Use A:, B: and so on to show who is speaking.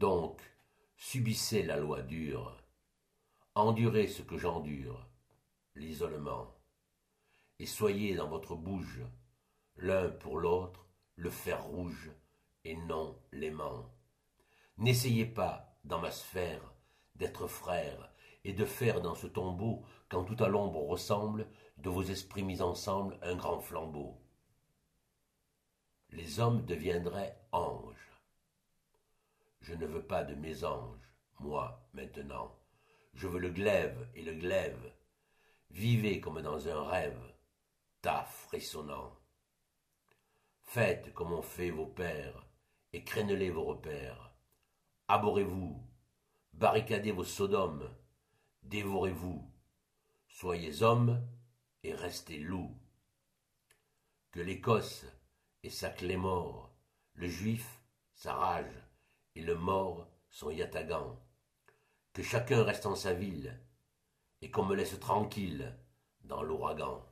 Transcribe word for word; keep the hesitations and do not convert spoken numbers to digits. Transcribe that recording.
A: Donc, subissez la loi dure, endurez ce que j'endure, l'isolement, et soyez dans votre bouge, l'un pour l'autre, le fer rouge, et non l'aimant. N'essayez pas, dans ma sphère, d'être frère, et de faire dans ce tombeau, quand tout à l'ombre ressemble, de vos esprits mis ensemble un grand flambeau. Les hommes deviendraient anges. Je ne veux pas de mésange, moi, maintenant. Je veux le glaive et le glaive. Vivez comme dans un rêve, tas frissonnant. Faites comme ont fait vos pères, et crénelez vos repères. Abhorrez-vous, barricadez vos sodomes, dévorez-vous. Soyez hommes et restez loups. Que l'Écosse et sa Clémore, le juif, sa rage, et le mort, son yatagan. Que chacun reste en sa ville, et qu'on me laisse tranquille dans l'ouragan.